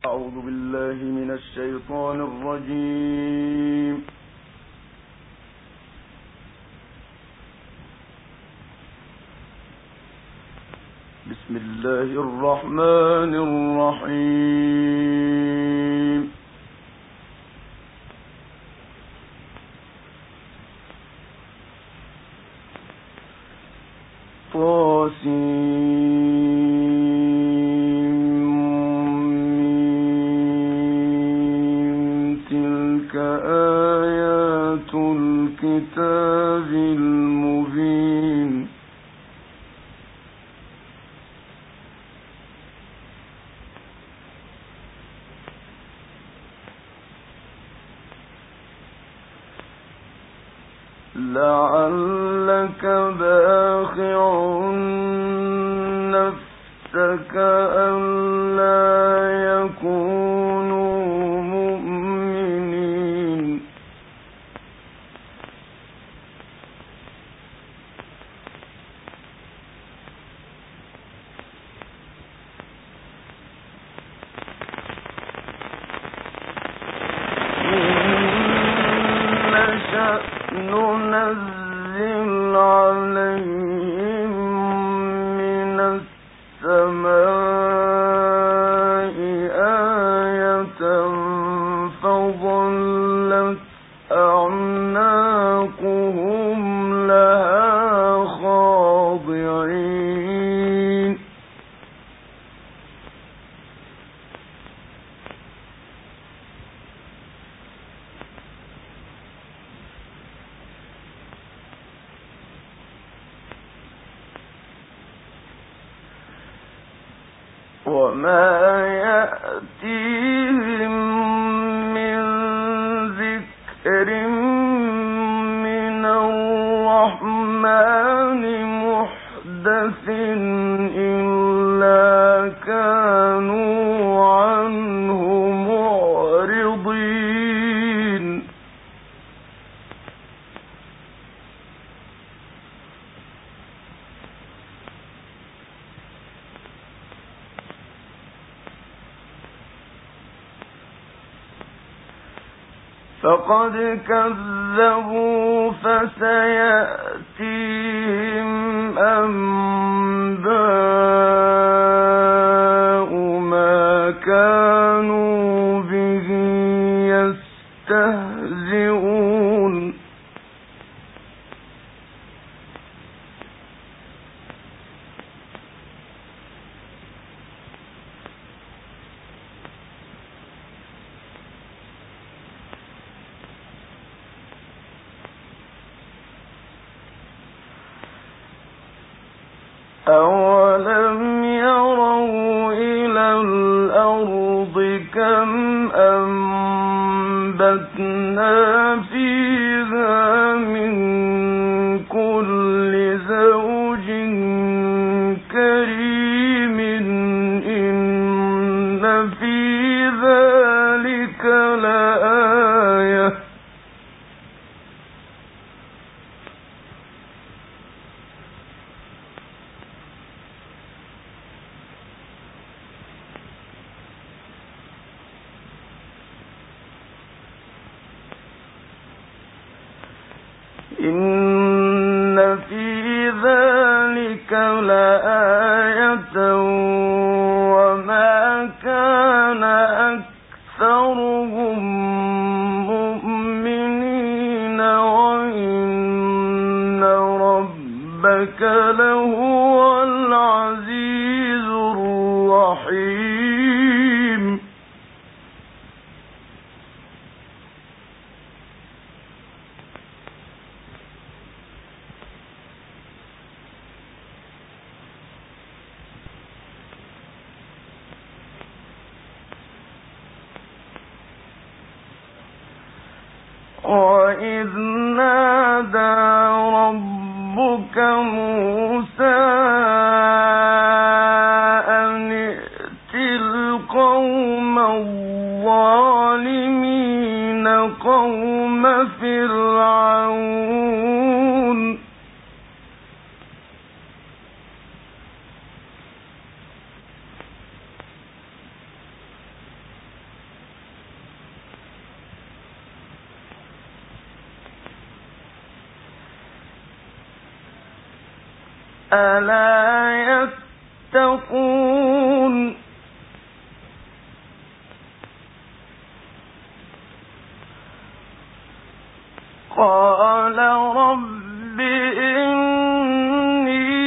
أعوذ بالله من الشيطان الرجيم. بسم الله الرحمن الرحيم. تلك آيات الكتاب المبين. لعلك باخع نفسك ألا يكونوا مؤمنين. ننزل عليهم من السماء آية فظلت أعناقهم لها خاضعين. وما يأتيهم من ذكر من الرحمن محدث إلا كانوا عنه معرضين. فقد كذبوا فسيأتيهم أنباء ما كانوا به يستهزئون. أولم يروا إلى الأرض كم أنبتنا فيها من كل زوج كريم إن في ذلك لآية. إن في ذلك لآية وما كان أكثرهم مؤمنين وإن ربك لهو العزيز الرحيم. وإذ نادى ربك موسى أن ائت القوم الظالمين قوم فرعون. ألا يتقون قال رب إني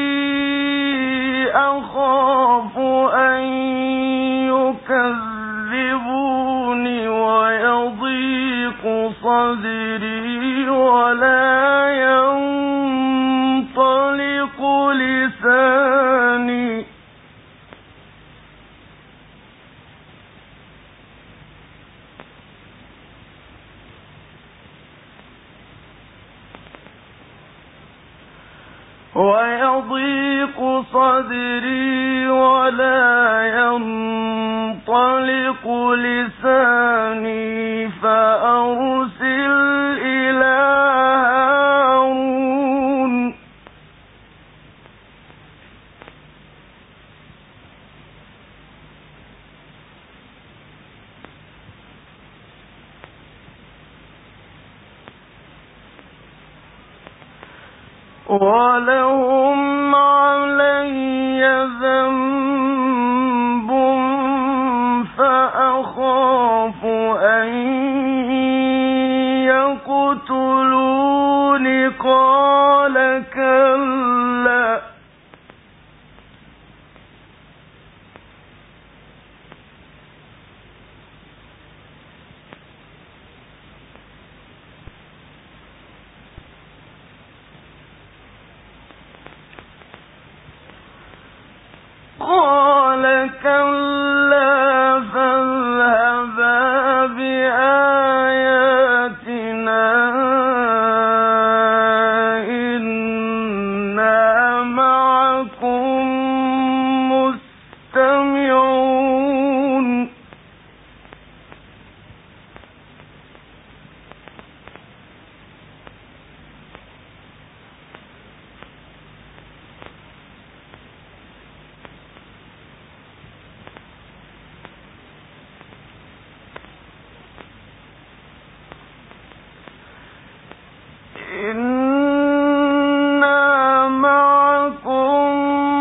أخاف أن يكذبون ويضيق صدري ولا ينطلق لساني فأرسل إلى هارون ولهم علي ذنب فأخاف أن يقتلون قال كلا فاذهبا بآياتنا إنا معكم مستمعون إنا معكم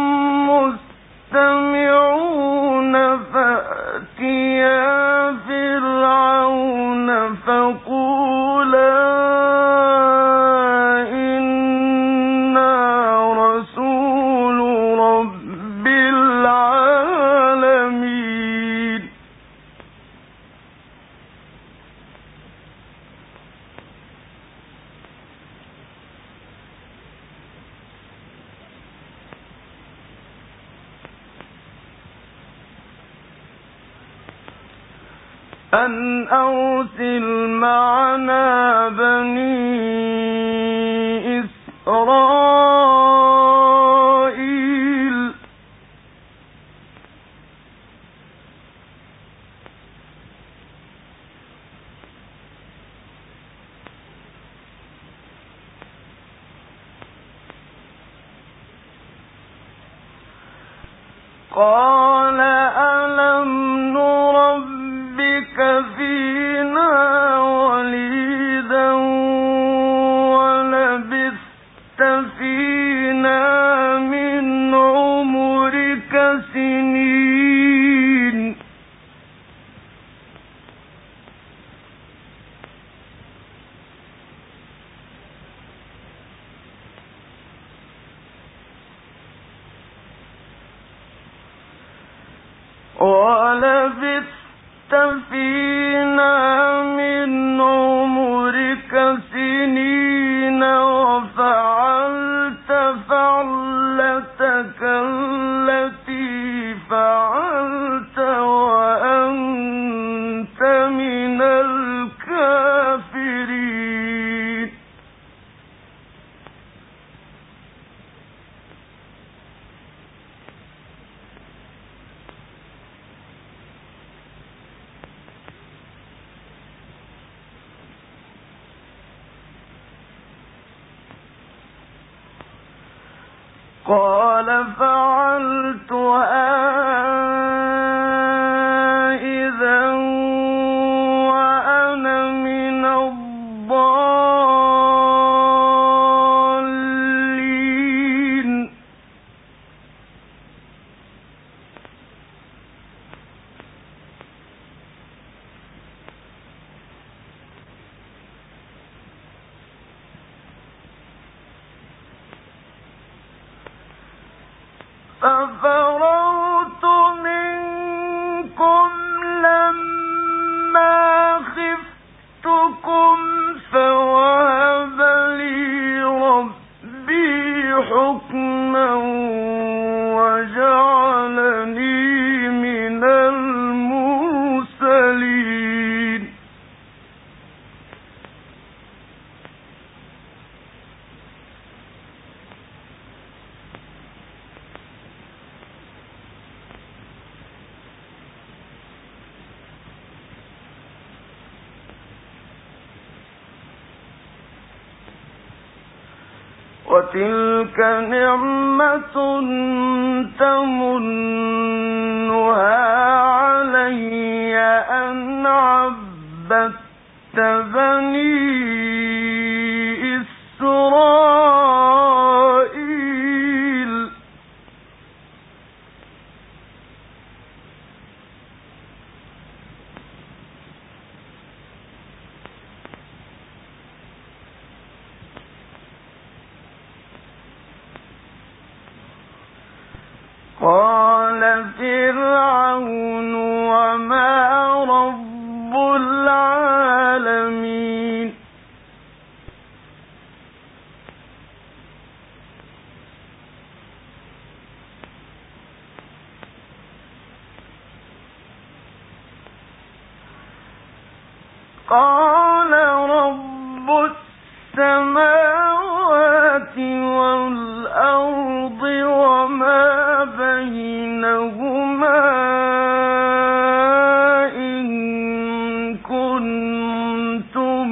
مستمعون فأتيا فرعون فقولا إنا رسول رب العالمين أن أرسل معنا بني إسرائيل قال ألم نربك فينا وليدا ولبثت فينا من عمرك سنين ولبثت فينا من عمرك سنين وفعلت فعلتك التي فعلت وأنت من الكافرين قال فعلتها إذا وأنا من الضالين ففررت منكم لما خفتكم فوهب لي ربي حكما وجعلني من المرسلين وتلك نعمة تمنها علي أن عبدت بني إسرائيل قال فرعون وما رب العالمين قال رب السماوات والأرض وما بينهما إن كنتم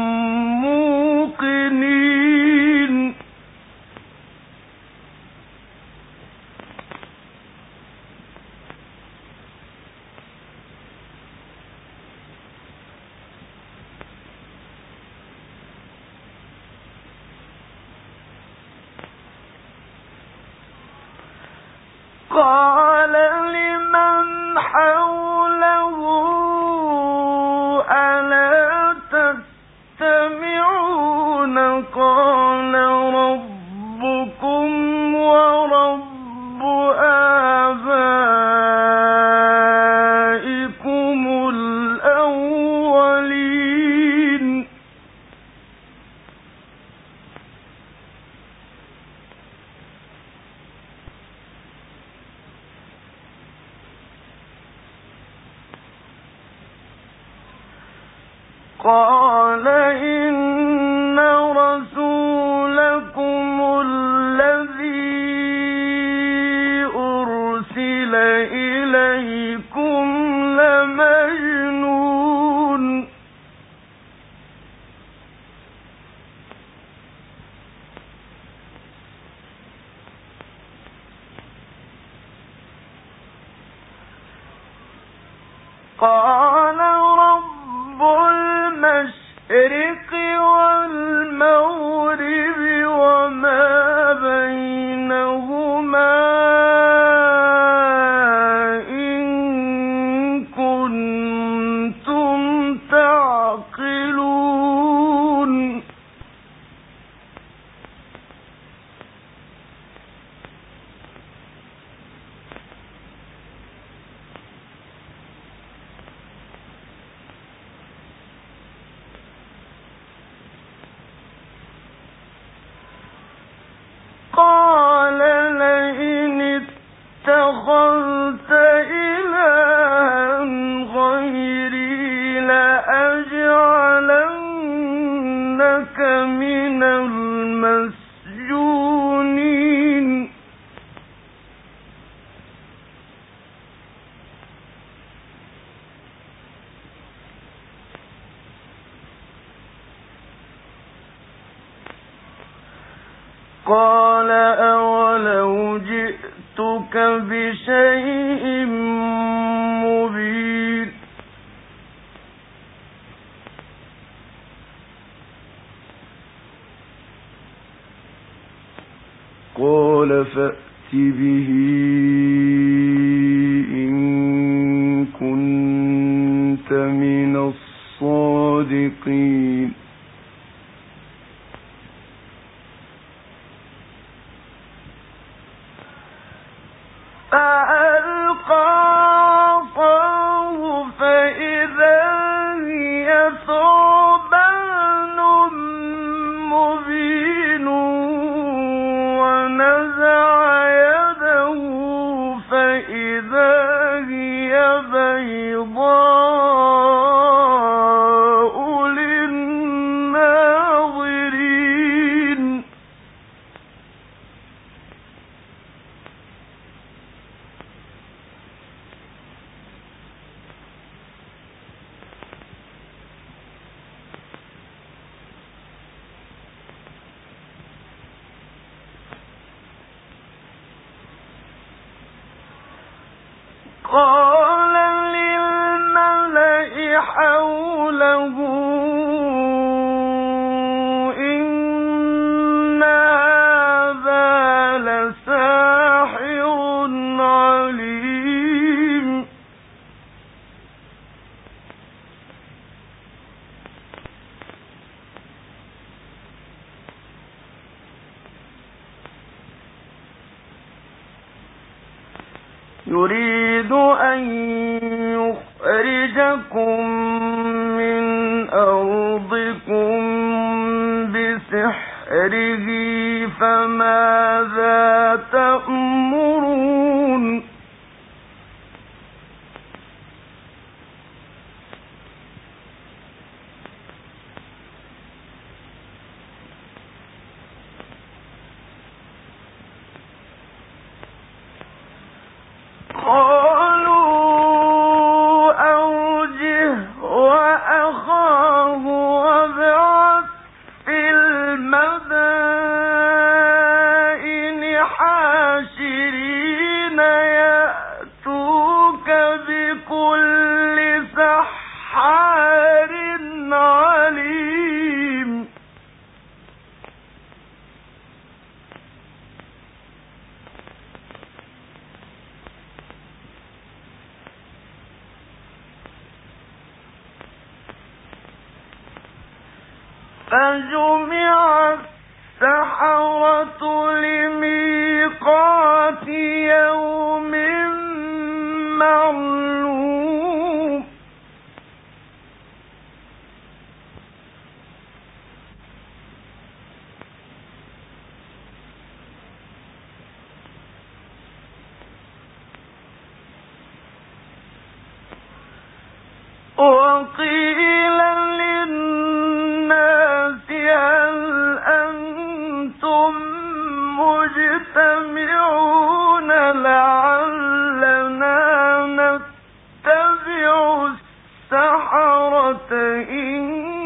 موقنين قال لمن حوله ألا تستمعون قال ربكم ورب آبائكم الأولين قال إن رسولكم الذي أرسل إليكم لمجنون قال رب المشرق والمغرب وما بينهما إن كنتم تعقلون قال لئن اتخذت إلها غيري لأجعلنك من المسجونين قال أولو جئتك بشيء مبين قال فأت به إن كنت من الصادقين بيضاء للناظرين قال للملأ حوله إن هذا لساحر عليم يريد أن يخرجكم من أرضكم بسحره فماذا تأمرون قالوا أوجه وأخاه وابعث في المدائن حاشرين يأتوك بكل سحار عليم فجمع السحرة لميقات يوم معلوم وقيل للناس هل أنتم مجتمعون لعلنا نتبع السحرة إن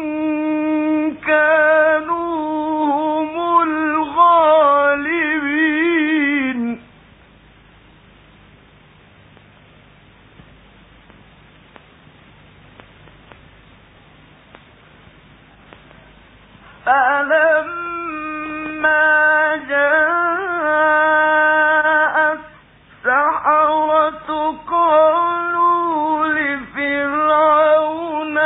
كانوا هم الغالبين فلما جاء السحرة قالوا لفرعون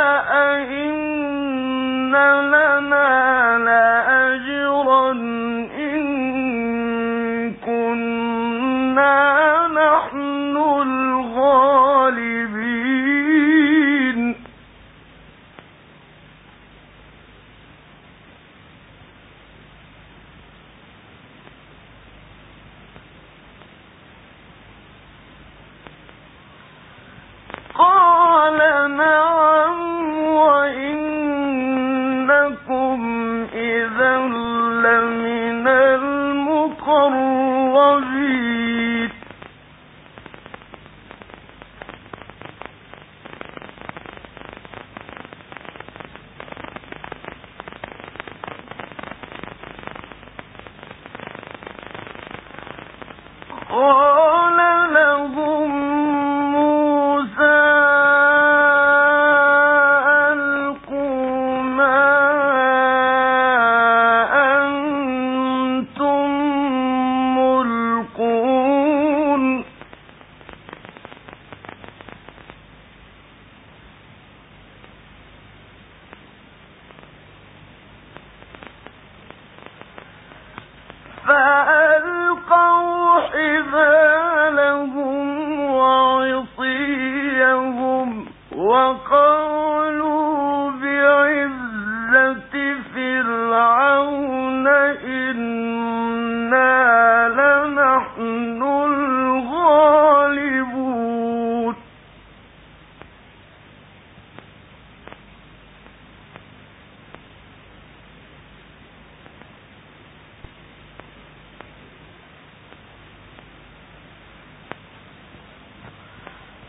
أئن لنا لأجرا إن كنا نحن الغالبين قال نعم وإنكم إذا لمن المقربين قال لهم موسى ألقوا ما أنتم ملقون فألقوا حبالهم وعصيهم وقالوا بعزة فرعون إنا لنحن الغالبون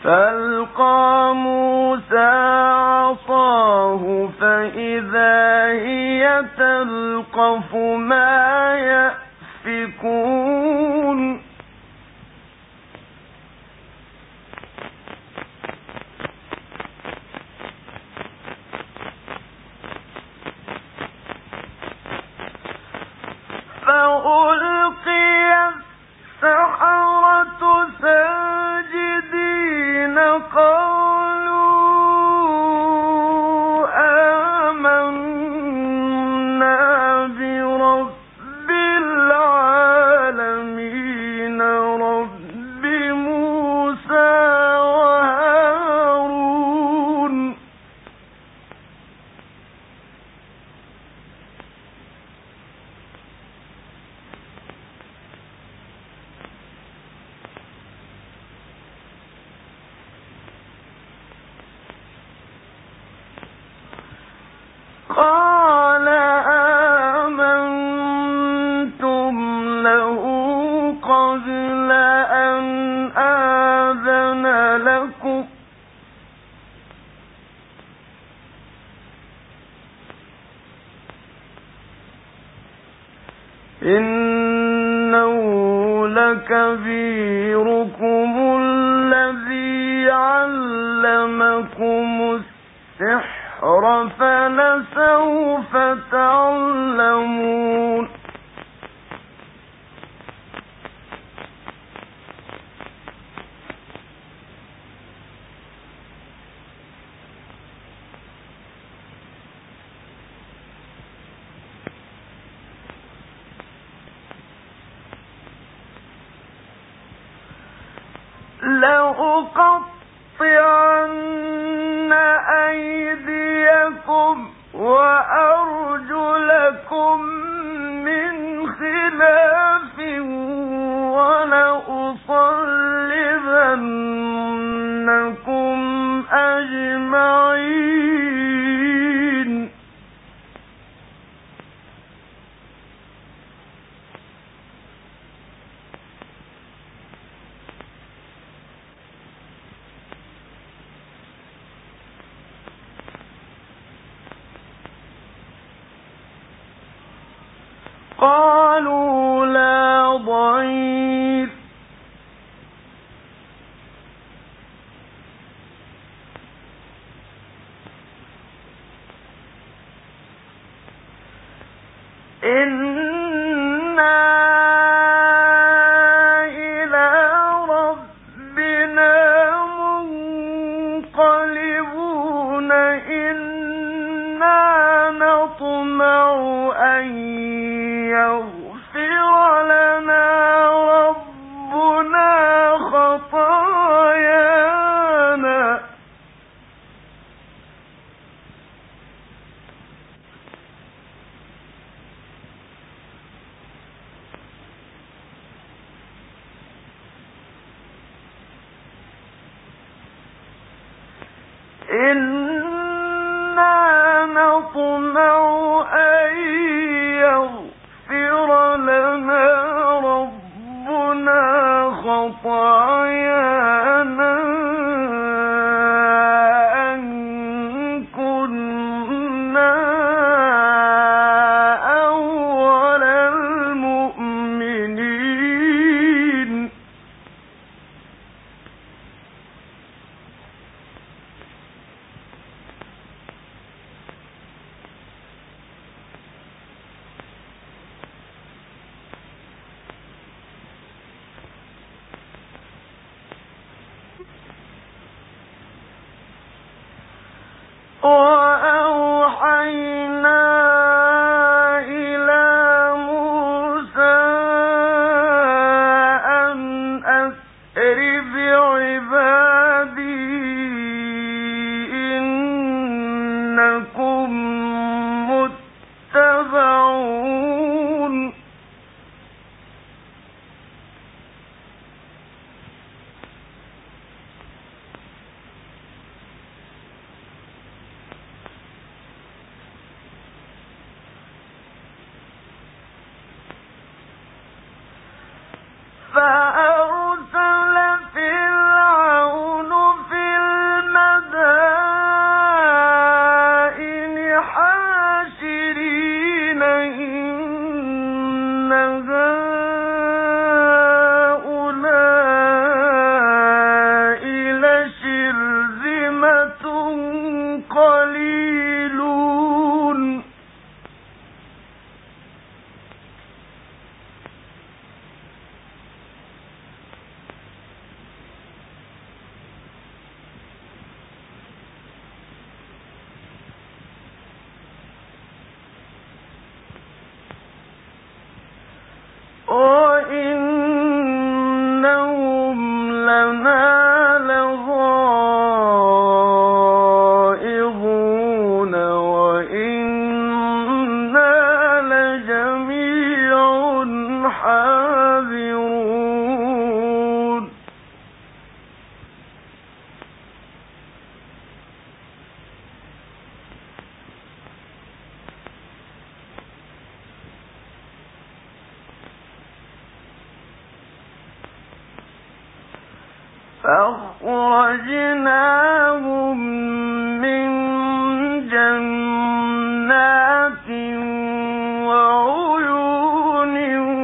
فألقى موسى عصاه فإذا هي تلقف ما يأفكون فألقي السحرة ساجدين قالوا آمنا برب العالمين رب موسى وهارون قال آمنتم له قبل أن آذن لكم إنه لكبيركم الذي علمكم السحر فلسوف تعلمون لأقطعن أيديكم وأرجلكم من خلاف ولأصلبنكم أجمعين قالوا لا ضير إنا إلى ربنا منقلبون إنا نطمع أن يغفر لنا ربنا خطايانا إنا نطمع أن يغفر لنا ربنا خطايانا أن كنا أول المؤمنين وأوحينا إلى موسى أن أسر بعبادي إنكم متبعون فأخرجناهم من جنات وعيون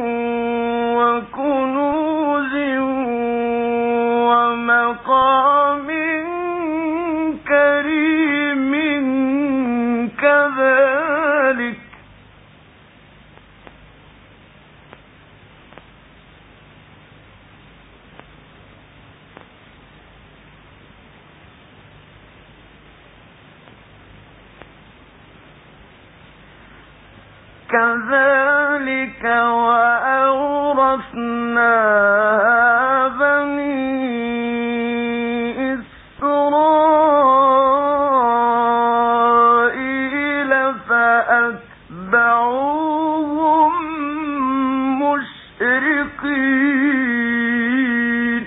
وكنوز ومقام كريم كذلك وأورثناها بني إسرائيل فأتبعوهم مشرقين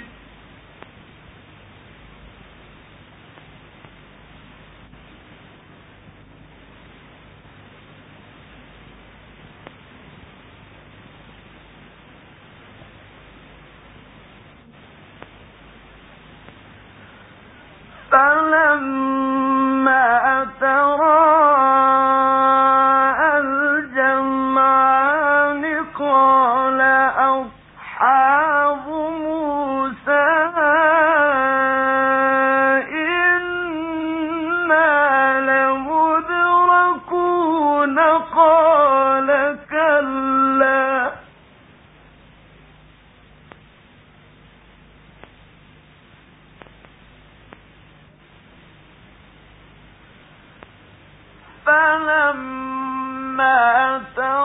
فلما تراءى الجمعان قال أصحاب موسى إنا لمدركون قال كلا فلما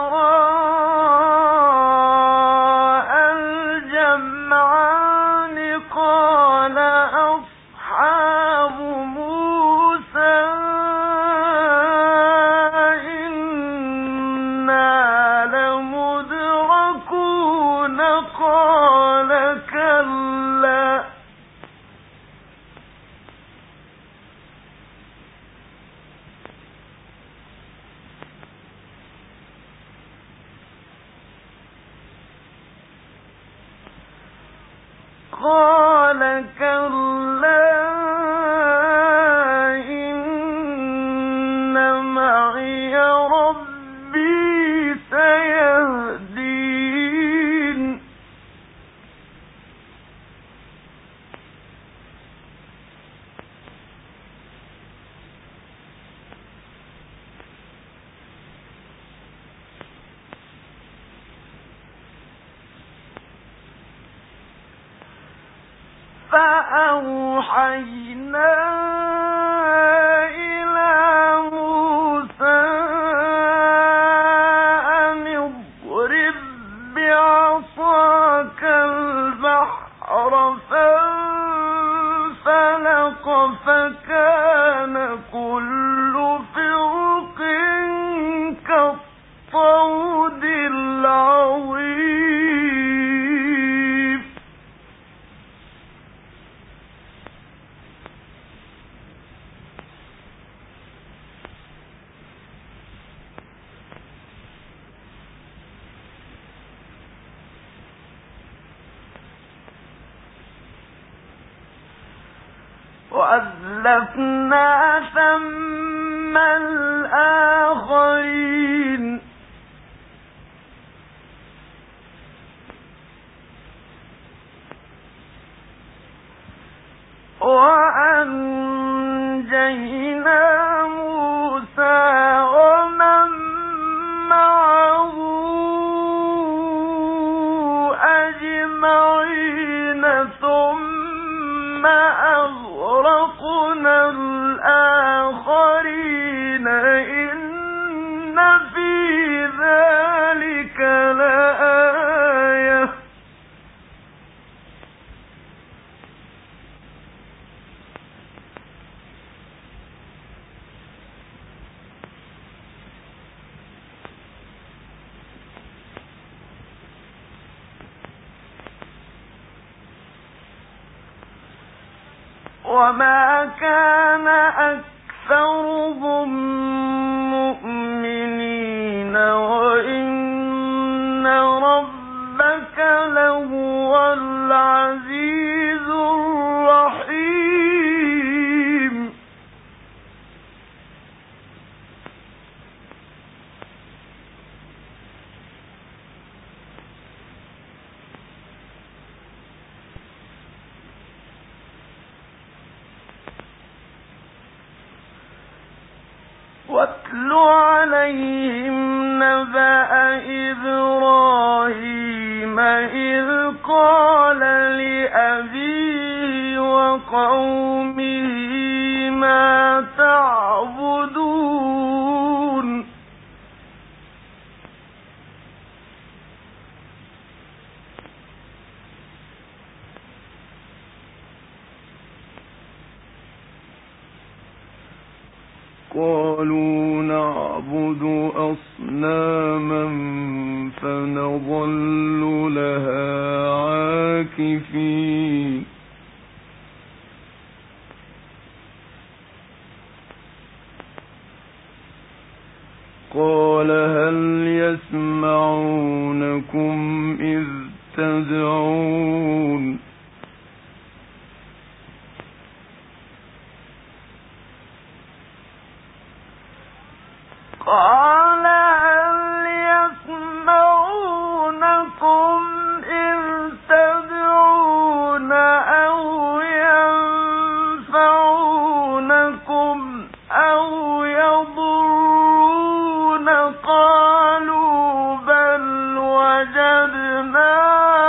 تراءى الجمعان قال أصحاب موسى إنا لمدركون قال كلا قال كلا إن معي ربي سيهدين فأوحينا إلى موسى أن اضرب بعصاك البحر فانفلق فكان كل فرق كالطود العظيم وأزلفنا ثم الآخرين وأنجينا موسى ومن معه أجمعين ثم أغرقنا الآخرين إن في ذلك لآية وما كان أكثرهم مؤمنين وإن ربك لهو العزيز الرحيم واتل عليهم نبأ إبراهيم إذ قال لأبيه وقومه ما تعبدون قالوا نعبد أصناما فنظل لها عاكفين قال هل يسمعونكم إذ تدعون قال هل يسمعونكم إذ تدعون أو ينفعونكم أو يضرون قالوا بل وجدنا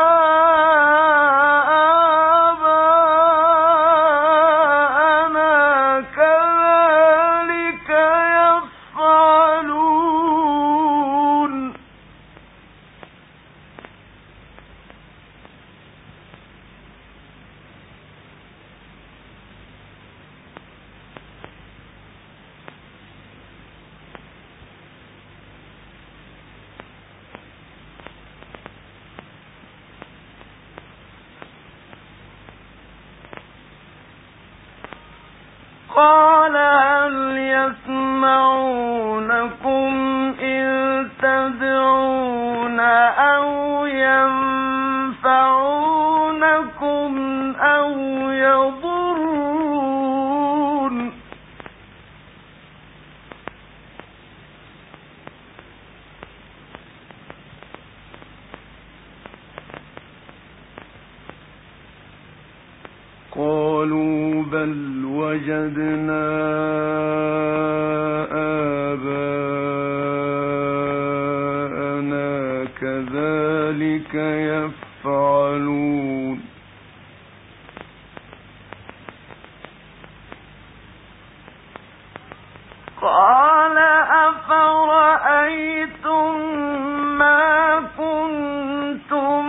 قال هل يسمعونكم إذ تدعون أو ينفعونكم أو يضرون قالوا بل وجدنا آباءنا كذلك يفعلون قال أفرأيتم ما كنتم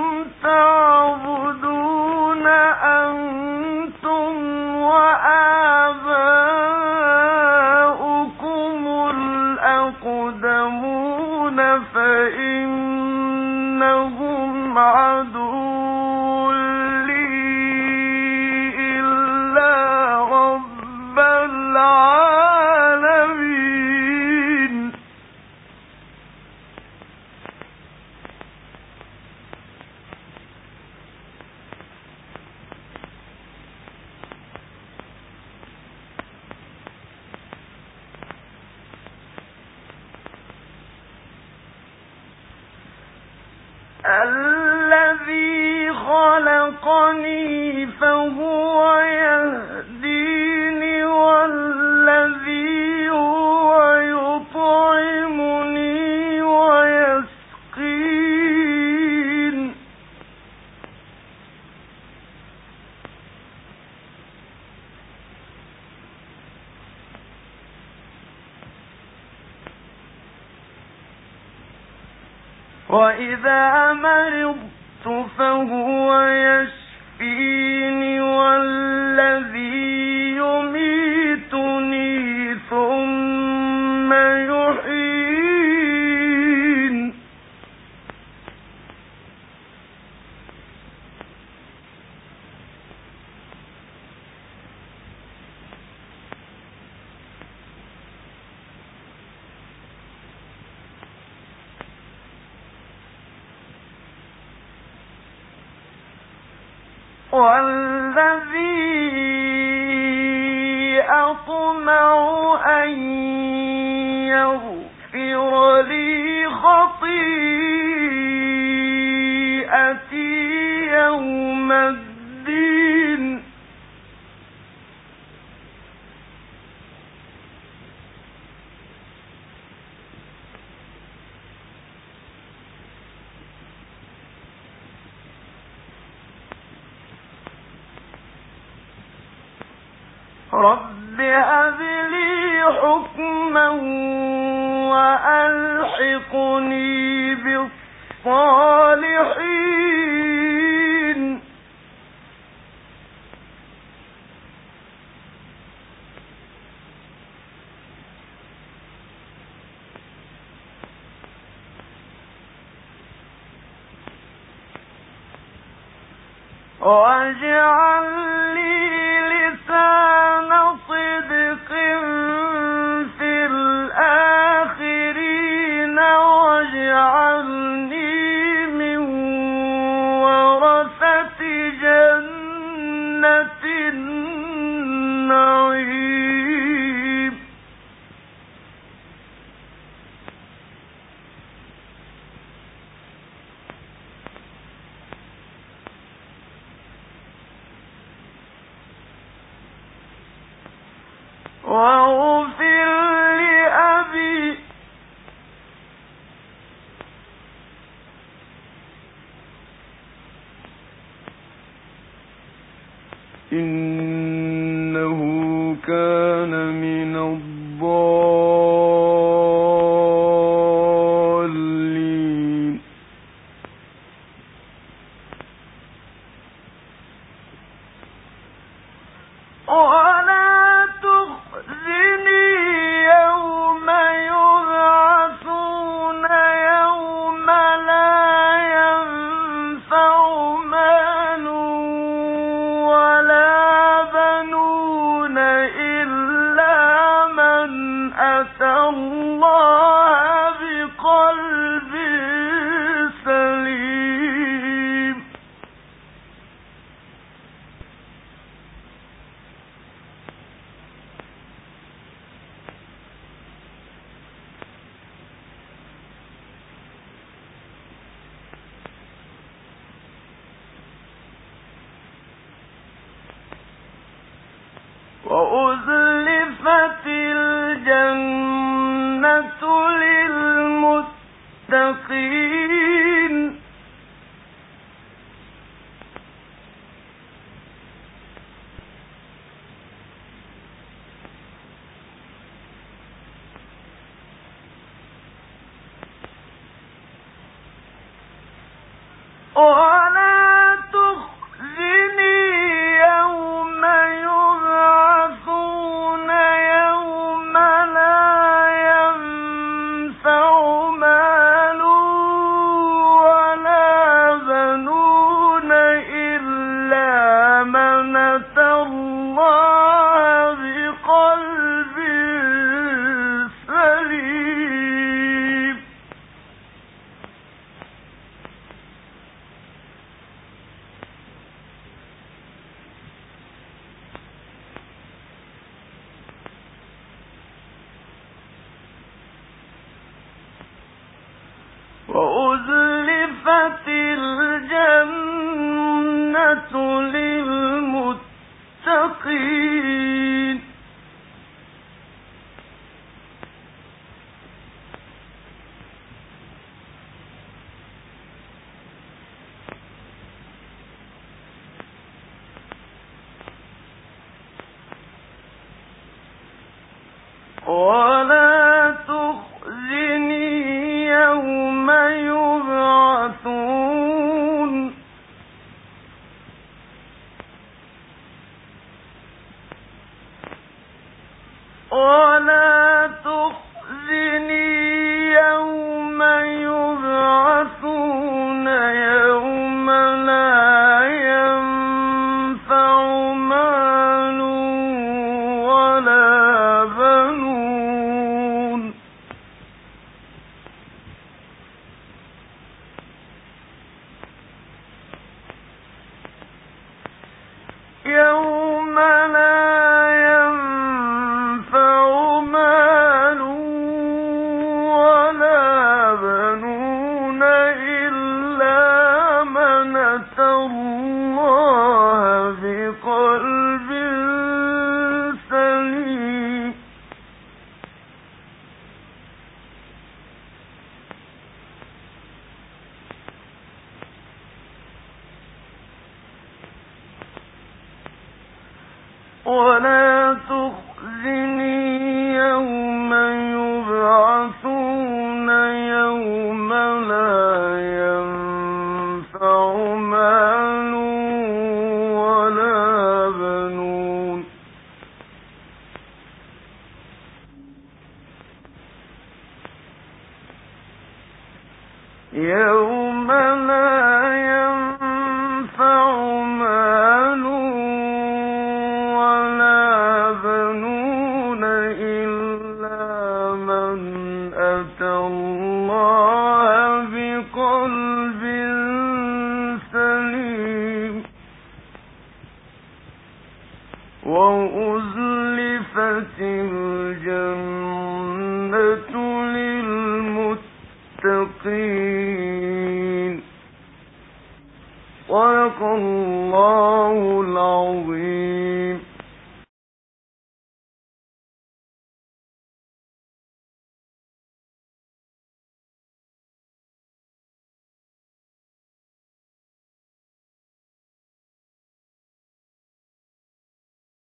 تعبدون أنتم وآباؤكم الأقدمون فإنهم عدو لي إلا رب العالمين الذي خلقني فهو يهديني والذي هو يطعمني ويسقين وإذا مرضت فهو يشفيني والذي يميتني ثم يحيين والذي أطمع أن يغفر لي خطيئتي يوم الدين. رب هب لي حكما وألحقني بالصالحين واجعل لي لسان صدق في الآخرين واجعلني من ورثة جنة النعيم واغفر لأبي إنه كان من الضالين ولا تخزني يوم يبعثون يوم لا ينفع مال ولا بنون إلا من أتى الله بقلب سليم وأزلفت الجنة للمتقين ولا تخزني يوم يبعثون يوم لا ينفع مال ولا بنون إلا من أتى الله بقلب سليم وأزلفت الجنة للمتقين ولا تخزني يوم يبعثون ولا تخزني يوم يبعثون يوم لا ينفع مال ولا بنون يوم لا ينفع مال ولا بنون إلا من أتى الله بقلب سليم ولا يوم لا ينفع مال ولا بنون إلا من أتى الله بقلب سليم وأزلفت الجنة للمتقين صدق الله العظيم.